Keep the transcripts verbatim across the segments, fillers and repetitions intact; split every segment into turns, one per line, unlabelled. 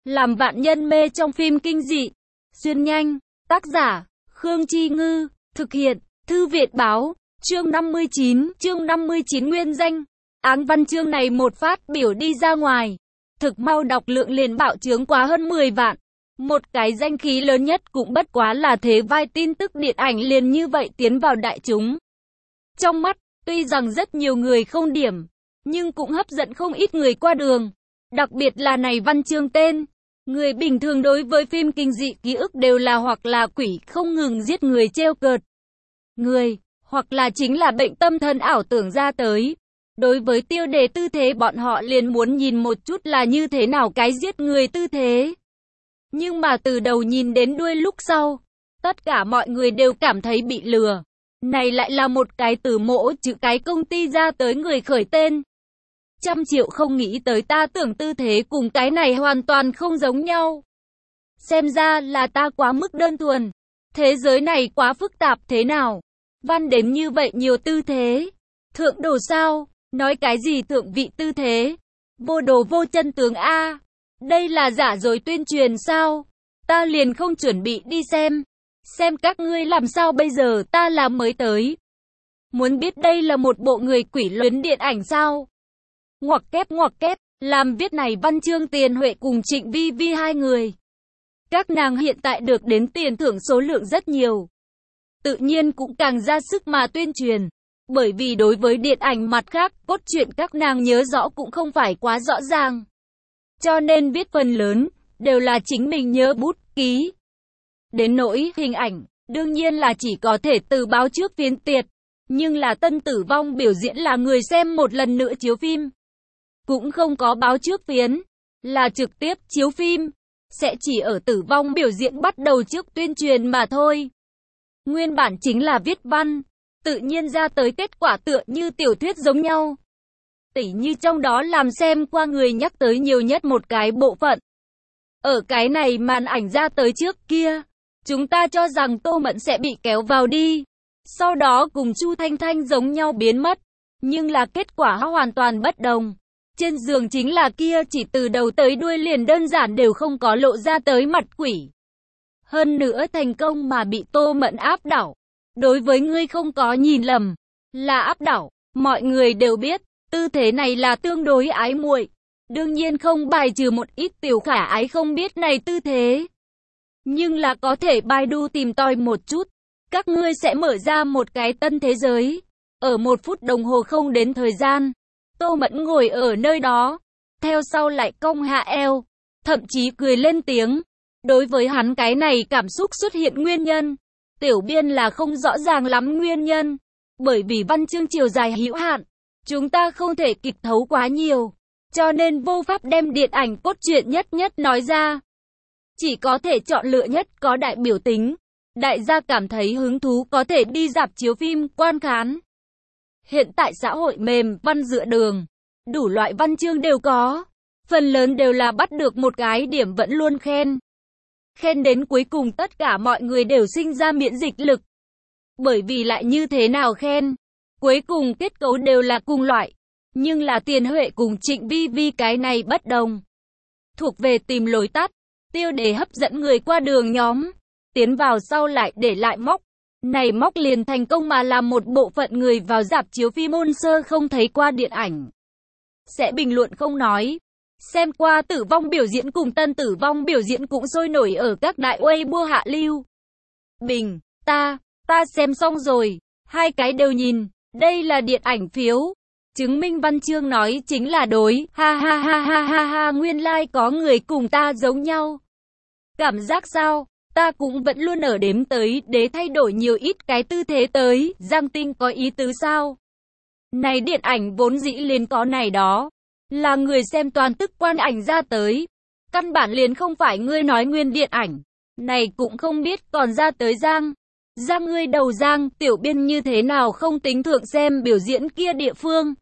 Làm vạn nhân mê trong phim kinh dị. Xuyên nhanh. Tác giả, Khương Chi Ngư. Thực hiện, Thư viện Báo. Chương năm mươi chín. Chương năm mươi chín nguyên danh. Áng văn chương này một phát biểu đi ra ngoài. Thực mau đọc lượng liền bạo chướng quá hơn mười vạn. Một cái danh khí lớn nhất cũng bất quá là thế vai tin tức điện ảnh liền như vậy tiến vào đại chúng. Trong mắt, tuy rằng rất nhiều người không điểm, nhưng cũng hấp dẫn không ít người qua đường. Đặc biệt là này văn chương tên. Người bình thường đối với phim kinh dị ký ức đều là hoặc là quỷ không ngừng giết người trêu cợt người, hoặc là chính là bệnh tâm thần ảo tưởng ra tới. Đối với tiêu đề tư thế bọn họ liền muốn nhìn một chút là như thế nào cái giết người tư thế. Nhưng mà từ đầu nhìn đến đuôi lúc sau, tất cả mọi người đều cảm thấy bị lừa. Này lại là một cái từ mỗ chữ cái công ty ra tới người khởi tên. Trăm triệu không nghĩ tới ta tưởng tư thế cùng cái này hoàn toàn không giống nhau. Xem ra là ta quá mức đơn thuần. Thế giới này quá phức tạp thế nào? Văn đếm như vậy nhiều tư thế. Thượng đồ sao? Nói cái gì thượng vị tư thế? Vô đồ vô chân tướng A. Đây là giả dối tuyên truyền sao? Ta liền không chuẩn bị đi xem. Xem các ngươi làm sao bây giờ ta làm mới tới. Muốn biết đây là một bộ người quỷ luyến điện ảnh sao? Ngoặc kép ngoặc kép, làm viết này văn chương Tiền Huệ cùng Trịnh Vi Vi hai người. Các nàng hiện tại được đến tiền thưởng số lượng rất nhiều. Tự nhiên cũng càng ra sức mà tuyên truyền. Bởi vì đối với điện ảnh mặt khác, cốt truyện các nàng nhớ rõ cũng không phải quá rõ ràng. Cho nên viết phần lớn, đều là chính mình nhớ bút ký. Đến nỗi hình ảnh, đương nhiên là chỉ có thể từ báo trước phiến tiệt. Nhưng là Tân Tử Vong biểu diễn là người xem một lần nữa chiếu phim. Cũng không có báo trước phiến, là trực tiếp chiếu phim. Sẽ chỉ ở Tử Vong biểu diễn bắt đầu trước tuyên truyền mà thôi. Nguyên bản chính là viết văn, tự nhiên ra tới kết quả tựa như tiểu thuyết giống nhau. Tỉ như trong đó làm xem qua người nhắc tới nhiều nhất một cái bộ phận. Ở cái này màn ảnh ra tới trước kia, chúng ta cho rằng Tô Mẫn sẽ bị kéo vào đi. Sau đó cùng Chu Thanh Thanh giống nhau biến mất. Nhưng là kết quả hoàn toàn bất đồng. Trên giường chính là kia chỉ từ đầu tới đuôi liền đơn giản đều không có lộ ra tới mặt quỷ. Hơn nữa thành công mà bị Tô Mẫn áp đảo. Đối với ngươi không có nhìn lầm, là áp đảo. Mọi người đều biết, tư thế này là tương đối ái muội. Đương nhiên không bài trừ một ít tiểu khả ái không biết này tư thế. Nhưng là có thể Baidu tìm tòi một chút. Các ngươi sẽ mở ra một cái tân thế giới. Ở một phút đồng hồ không đến thời gian, Tô Mẫn ngồi ở nơi đó, theo sau lại cong hạ eo, thậm chí cười lên tiếng. Đối với hắn cái này cảm xúc xuất hiện nguyên nhân, tiểu biên là không rõ ràng lắm nguyên nhân. Bởi vì văn chương chiều dài hữu hạn, chúng ta không thể kịp thấu quá nhiều, cho nên vô pháp đem điện ảnh cốt truyện nhất nhất nói ra. Chỉ có thể chọn lựa nhất có đại biểu tính. Đại gia cảm thấy hứng thú có thể đi rạp chiếu phim, quan khán. Hiện tại xã hội mềm, văn dựa đường, đủ loại văn chương đều có. Phần lớn đều là bắt được một cái điểm vẫn luôn khen. Khen đến cuối cùng tất cả mọi người đều sinh ra miễn dịch lực. Bởi vì lại như thế nào khen, cuối cùng kết cấu đều là cùng loại. Nhưng là Tiền Huệ cùng Trịnh Vi Vi cái này bất đồng. Thuộc về tìm lối tắt, tiêu đề hấp dẫn người qua đường nhóm. Tiến vào sau lại để lại móc. Này móc liền thành công mà làm một bộ phận người vào rạp chiếu phim môn sơ không thấy qua điện ảnh. Sẽ bình luận không nói. Xem qua Tử Vong biểu diễn cùng Tân Tử Vong biểu diễn cũng sôi nổi ở các đại Weibo hạ lưu. Bình, ta, ta xem xong rồi. Hai cái đều nhìn. Đây là điện ảnh phiếu. Chứng minh văn chương nói chính là đối. Ha ha ha ha ha ha, nguyên lai like có người cùng ta giống nhau. Cảm giác sao? Ta cũng vẫn luôn ở đếm tới để thay đổi nhiều ít cái tư thế tới. Giang Tinh có ý tứ sao? Này điện ảnh vốn dĩ liền có này đó. Là người xem toàn tức quan ảnh ra tới. Căn bản liền không phải ngươi nói nguyên điện ảnh. Này cũng không biết còn ra tới Giang. Giang ngươi đầu Giang, tiểu biên như thế nào không tính thượng xem biểu diễn kia địa phương.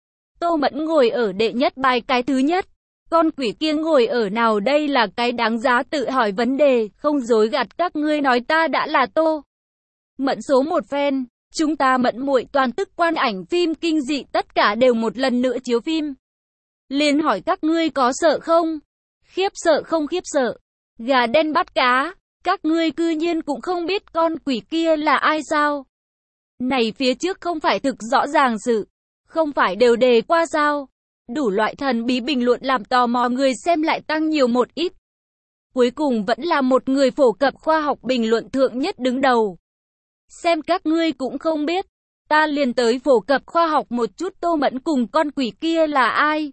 Tô Mẫn ngồi ở đệ nhất bài cái thứ nhất. Con quỷ kia ngồi ở nào đây là cái đáng giá tự hỏi vấn đề, không dối gạt các ngươi nói ta đã là Tô Mẫn số một fan. Chúng ta Mẫn muội toàn tức quan ảnh phim kinh dị tất cả đều một lần nữa chiếu phim. Liền hỏi các ngươi có sợ không? Khiếp sợ không khiếp sợ. Gà đen bắt cá. Các ngươi cư nhiên cũng không biết con quỷ kia là ai sao? Này phía trước không phải thực rõ ràng sự. Không phải đều đề qua sao? Đủ loại thần bí bình luận làm tò mò người xem lại tăng nhiều một ít. Cuối cùng vẫn là một người phổ cập khoa học bình luận thượng nhất đứng đầu. Xem các ngươi cũng không biết. Ta liền tới phổ cập khoa học một chút, Tô Mẫn cùng con quỷ kia là ai.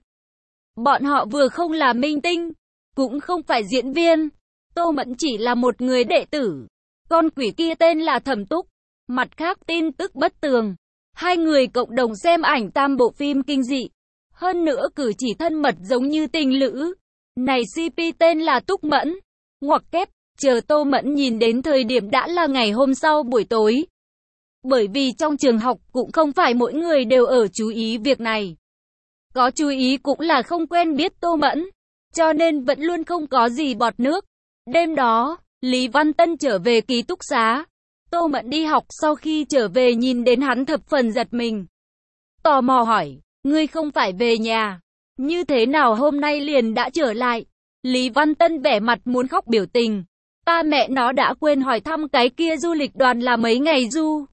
Bọn họ vừa không là minh tinh, cũng không phải diễn viên. Tô Mẫn chỉ là một người đệ tử. Con quỷ kia tên là Thẩm Túc. Mặt khác tin tức bất tường. Hai người cộng đồng xem ảnh tam bộ phim kinh dị. Hơn nữa cử chỉ thân mật giống như tình lữ. Này xê pê tên là Túc Mẫn. Ngoặc kép, chờ Tô Mẫn nhìn đến thời điểm đã là ngày hôm sau buổi tối. Bởi vì trong trường học cũng không phải mỗi người đều ở chú ý việc này. Có chú ý cũng là không quen biết Tô Mẫn. Cho nên vẫn luôn không có gì bọt nước. Đêm đó, Lý Văn Tân trở về ký túc xá. Tô Mẫn đi học sau khi trở về nhìn đến hắn thập phần giật mình. Tò mò hỏi, ngươi không phải về nhà. Như thế nào hôm nay liền đã trở lại? Lý Văn Tân vẻ mặt muốn khóc biểu tình. Ta mẹ nó đã quên hỏi thăm cái kia du lịch đoàn là mấy ngày du.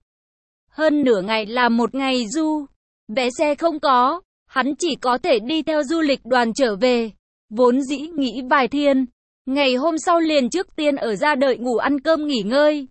Hơn nửa ngày là một ngày du. Vé xe không có. Hắn chỉ có thể đi theo du lịch đoàn trở về. Vốn dĩ nghĩ vài thiên. Ngày hôm sau liền trước tiên ở ra đợi ngủ ăn cơm nghỉ ngơi.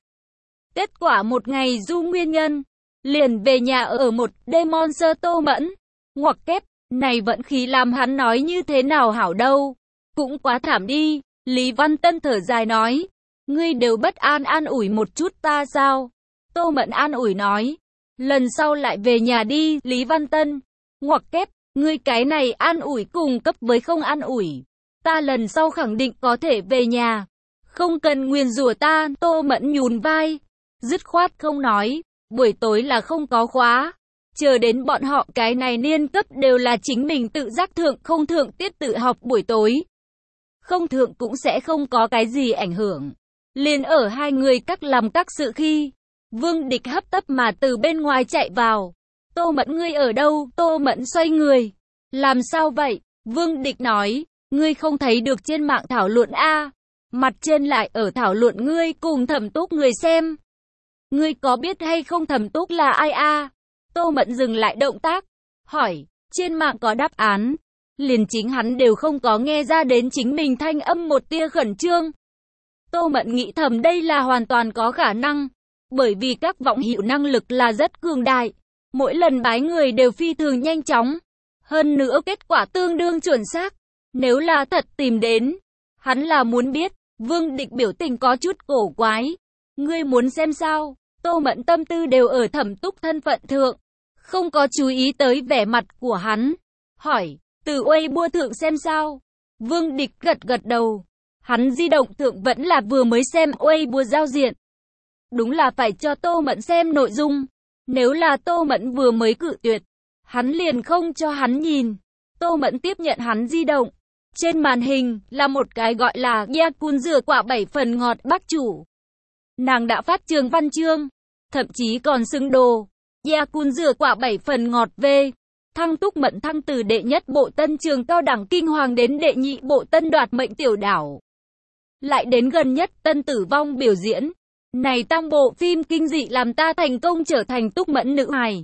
Kết quả một ngày du nguyên nhân. Liền về nhà ở một đêm Monster. Tô Mẫn. Ngoặc kép, này vận khí làm hắn nói như thế nào hảo đâu. Cũng quá thảm đi. Lý Văn Tân thở dài nói. Ngươi đều bất an an ủi một chút ta sao? Tô Mẫn an ủi nói. Lần sau lại về nhà đi, Lý Văn Tân. Ngoặc kép, ngươi cái này an ủi cùng cấp với không an ủi. Ta lần sau khẳng định có thể về nhà. Không cần nguyền rủa ta, Tô Mẫn nhún vai. Dứt khoát không nói. Buổi tối là không có khóa. Chờ đến bọn họ cái này niên cấp đều là chính mình tự giác thượng, không thượng tiết tự học buổi tối. Không thượng cũng sẽ không có cái gì ảnh hưởng. Liền ở hai người các làm các sự khi, Vương Địch hấp tấp mà từ bên ngoài chạy vào. Tô Mẫn ngươi ở đâu? Tô Mẫn xoay người. Làm sao vậy? Vương Địch nói, ngươi không thấy được trên mạng thảo luận a? Mặt trên lại ở thảo luận ngươi cùng Thẩm Túc người xem. Ngươi có biết hay không Thẩm Túc là ai a? Tô Mẫn dừng lại động tác, hỏi, trên mạng có đáp án. Liền chính hắn đều không có nghe ra đến chính mình thanh âm một tia khẩn trương. Tô Mẫn nghĩ thầm đây là hoàn toàn có khả năng, bởi vì các vọng hữu năng lực là rất cường đại. Mỗi lần bái người đều phi thường nhanh chóng. Hơn nữa kết quả tương đương chuẩn xác. Nếu là thật tìm đến, hắn là muốn biết. Vương Địch biểu tình có chút cổ quái. Ngươi muốn xem sao? Tô Mẫn tâm tư đều ở Thẩm Túc thân phận thượng. Không có chú ý tới vẻ mặt của hắn. Hỏi, từ Weibo thượng xem sao? Vương Địch gật gật đầu. Hắn di động thượng vẫn là vừa mới xem Weibo giao diện. Đúng là phải cho Tô Mẫn xem nội dung. Nếu là Tô Mẫn vừa mới cự tuyệt, hắn liền không cho hắn nhìn. Tô Mẫn tiếp nhận hắn di động. Trên màn hình là một cái gọi là Yakun rửa quả bảy phần ngọt bác chủ. Nàng đã phát trường văn chương, thậm chí còn xưng đồ. Yakun rửa quả bảy phần ngọt V. Thăng Túc Mẫn thăng từ đệ nhất bộ tân trường cao đẳng kinh hoàng đến đệ nhị bộ tân đoạt mệnh tiểu đảo. Lại đến gần nhất tân tử vong biểu diễn. Này tăng bộ phim kinh dị làm ta thành công trở thành Túc Mẫn nữ hài.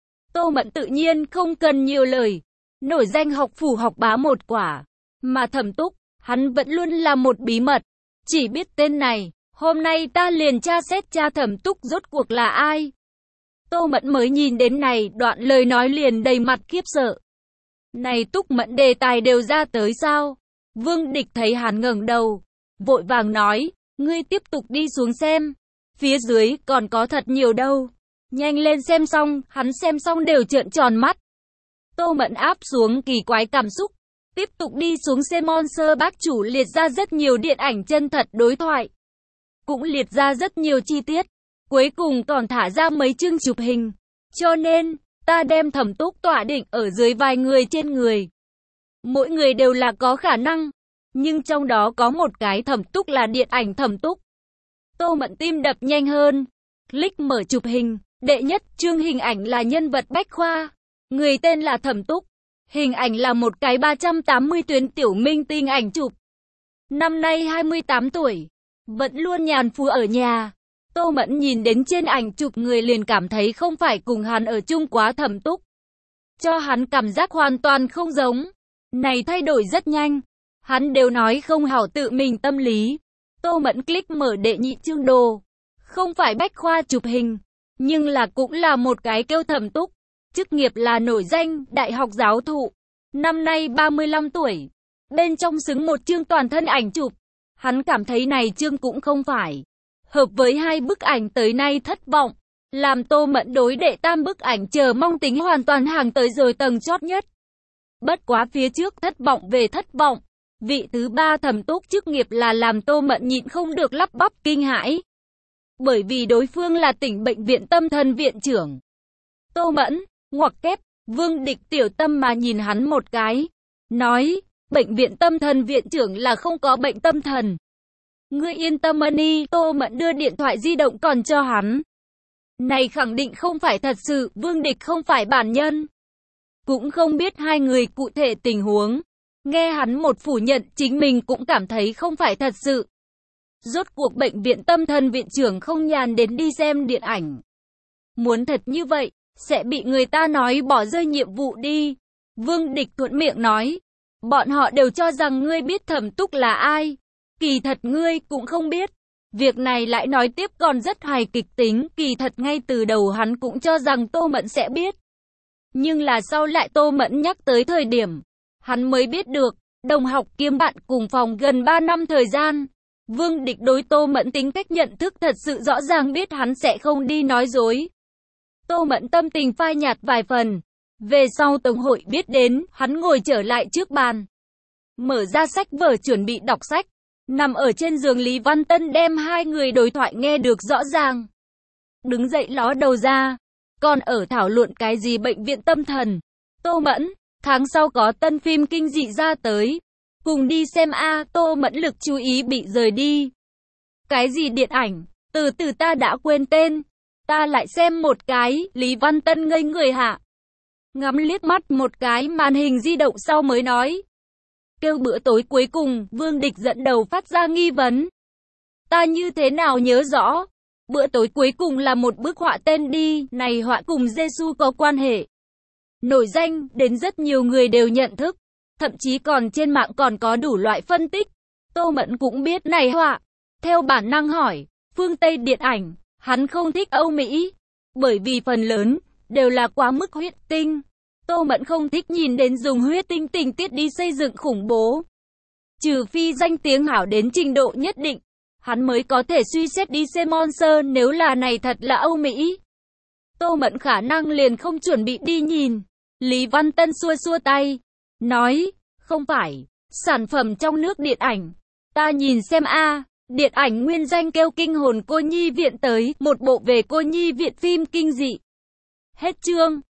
Tô Mẫn tự nhiên không cần nhiều lời. Nổi danh học phủ học bá một quả. Mà Thẩm Túc, hắn vẫn luôn là một bí mật. Chỉ biết tên này, hôm nay ta liền tra xét cha Thẩm Túc rốt cuộc là ai. Tô Mẫn mới nhìn đến này đoạn lời nói liền đầy mặt khiếp sợ. Này Túc Mẫn đề tài đều ra tới sao? Vương Địch thấy hắn ngẩng đầu, vội vàng nói, ngươi tiếp tục đi xuống xem. Phía dưới còn có thật nhiều đâu. Nhanh lên xem xong, hắn xem xong đều trợn tròn mắt. Tô Mẫn áp xuống kỳ quái cảm xúc. Tiếp tục đi xuống xem Monster bác chủ liệt ra rất nhiều điện ảnh chân thật đối thoại. Cũng liệt ra rất nhiều chi tiết. Cuối cùng còn thả ra mấy chương chụp hình. Cho nên, ta đem Thẩm Túc tỏa định ở dưới vài người trên người. Mỗi người đều là có khả năng. Nhưng trong đó có một cái Thẩm Túc là điện ảnh Thẩm Túc. Tô Mẫn tim đập nhanh hơn. Click mở chụp hình. Đệ nhất chương hình ảnh là nhân vật bách khoa. Người tên là Thẩm Túc. Hình ảnh là một cái ba trăm tám mươi tuyến tiểu minh tinh ảnh chụp. năm nay hai mươi tám tuổi, vẫn luôn nhàn phù ở nhà. Tô Mẫn nhìn đến trên ảnh chụp người liền cảm thấy không phải cùng hắn ở chung quá thẩm túc. Cho hắn cảm giác hoàn toàn không giống. Này thay đổi rất nhanh. Hắn đều nói không hảo tự mình tâm lý. Tô Mẫn click mở đệ nhị chương đồ. Không phải bách khoa chụp hình, nhưng là cũng là một cái kêu thẩm túc. Chức nghiệp là nổi danh, đại học giáo thụ. Năm nay ba mươi lăm tuổi. Bên trong xứng một chương toàn thân ảnh chụp. Hắn cảm thấy này chương cũng không phải hợp với hai bức ảnh tới nay thất vọng. Làm Tô Mẫn đối đệ tam bức ảnh chờ mong tính hoàn toàn hàng tới rồi tầng chót nhất. Bất quá phía trước thất vọng về thất vọng. Vị thứ ba thẩm túc chức nghiệp là làm Tô Mẫn nhịn không được lắp bắp kinh hãi. Bởi vì đối phương là tỉnh bệnh viện tâm thần viện trưởng. Tô Mẫn, ngoặc kép, Vương Địch tiểu tâm mà nhìn hắn một cái. Nói, bệnh viện tâm thần viện trưởng là không có bệnh tâm thần. Ngươi yên tâm đi, Tô Mẫn đưa điện thoại di động còn cho hắn. Này khẳng định không phải thật sự, Vương Địch không phải bản nhân. Cũng không biết hai người cụ thể tình huống. Nghe hắn một phủ nhận chính mình cũng cảm thấy không phải thật sự. Rốt cuộc bệnh viện tâm thần viện trưởng không nhàn đến đi xem điện ảnh. Muốn thật như vậy, sẽ bị người ta nói bỏ rơi nhiệm vụ đi. Vương Địch thuận miệng nói. Bọn họ đều cho rằng ngươi biết thẩm túc là ai. Kỳ thật ngươi cũng không biết. Việc này lại nói tiếp còn rất hài kịch tính. Kỳ thật ngay từ đầu hắn cũng cho rằng Tô Mẫn sẽ biết. Nhưng là sau lại Tô Mẫn nhắc tới thời điểm, hắn mới biết được. Đồng học kiêm bạn cùng phòng gần ba năm thời gian. Vương Địch đối Tô Mẫn tính cách nhận thức thật sự rõ ràng biết hắn sẽ không đi nói dối. Tô Mẫn tâm tình phai nhạt vài phần. Về sau tổng hội biết đến, hắn ngồi trở lại trước bàn. Mở ra sách vở chuẩn bị đọc sách. Nằm ở trên giường Lý Văn Tân đem hai người đối thoại nghe được rõ ràng. Đứng dậy ló đầu ra. Còn ở thảo luận cái gì bệnh viện tâm thần. Tô Mẫn, tháng sau có tân phim kinh dị ra tới. Cùng đi xem a. Tô Mẫn lực chú ý bị rời đi. Cái gì điện ảnh, từ từ ta đã quên tên. Ta lại xem một cái, Lý Văn Tân ngây người hạ. Ngắm liếc mắt một cái màn hình di động sau mới nói. Kêu bữa tối cuối cùng, Vương Địch dẫn đầu phát ra nghi vấn. Ta như thế nào nhớ rõ? Bữa tối cuối cùng là một bức họa tên đi, này họa cùng Giê-xu có quan hệ. Nổi danh, đến rất nhiều người đều nhận thức. Thậm chí còn trên mạng còn có đủ loại phân tích. Tô Mẫn cũng biết này họa. Theo bản năng hỏi, phương Tây điện ảnh, hắn không thích Âu Mỹ. Bởi vì phần lớn, đều là quá mức huyết tinh. Tô Mẫn không thích nhìn đến dùng huyết tinh tình tiết đi xây dựng khủng bố. Trừ phi danh tiếng hảo đến trình độ nhất định, hắn mới có thể suy xét đi xem Monster nếu là này thật là Âu Mỹ. Tô Mẫn khả năng liền không chuẩn bị đi nhìn. Lý Văn Tân xua xua tay, nói, không phải, sản phẩm trong nước điện ảnh. Ta nhìn xem a, điện ảnh nguyên danh kêu Kinh hồn cô nhi viện tới, một bộ về cô nhi viện phim kinh dị. Hết chương.